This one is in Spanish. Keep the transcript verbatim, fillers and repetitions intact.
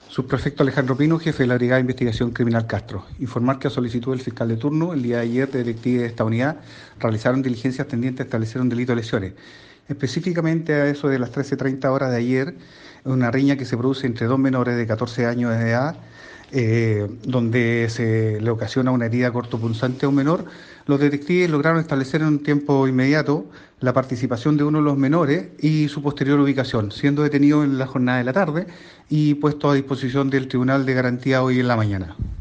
Subprefecto Alejandro Pino, jefe de la Brigada de Investigación Criminal Castro. Informar que a solicitud del fiscal de turno, el día de ayer, detectives de esta unidad realizaron diligencias tendientes a establecer un delito de lesiones. Específicamente a eso de las trece treinta horas de ayer, una riña que se produce entre dos menores de catorce años de edad, eh, donde se le ocasiona una herida cortopunzante a un menor. Los detectives lograron establecer en un tiempo inmediato la participación de uno de los menores y su posterior ubicación, siendo detenido en la jornada de la tarde y puesto a disposición del Tribunal de Garantía hoy en la mañana.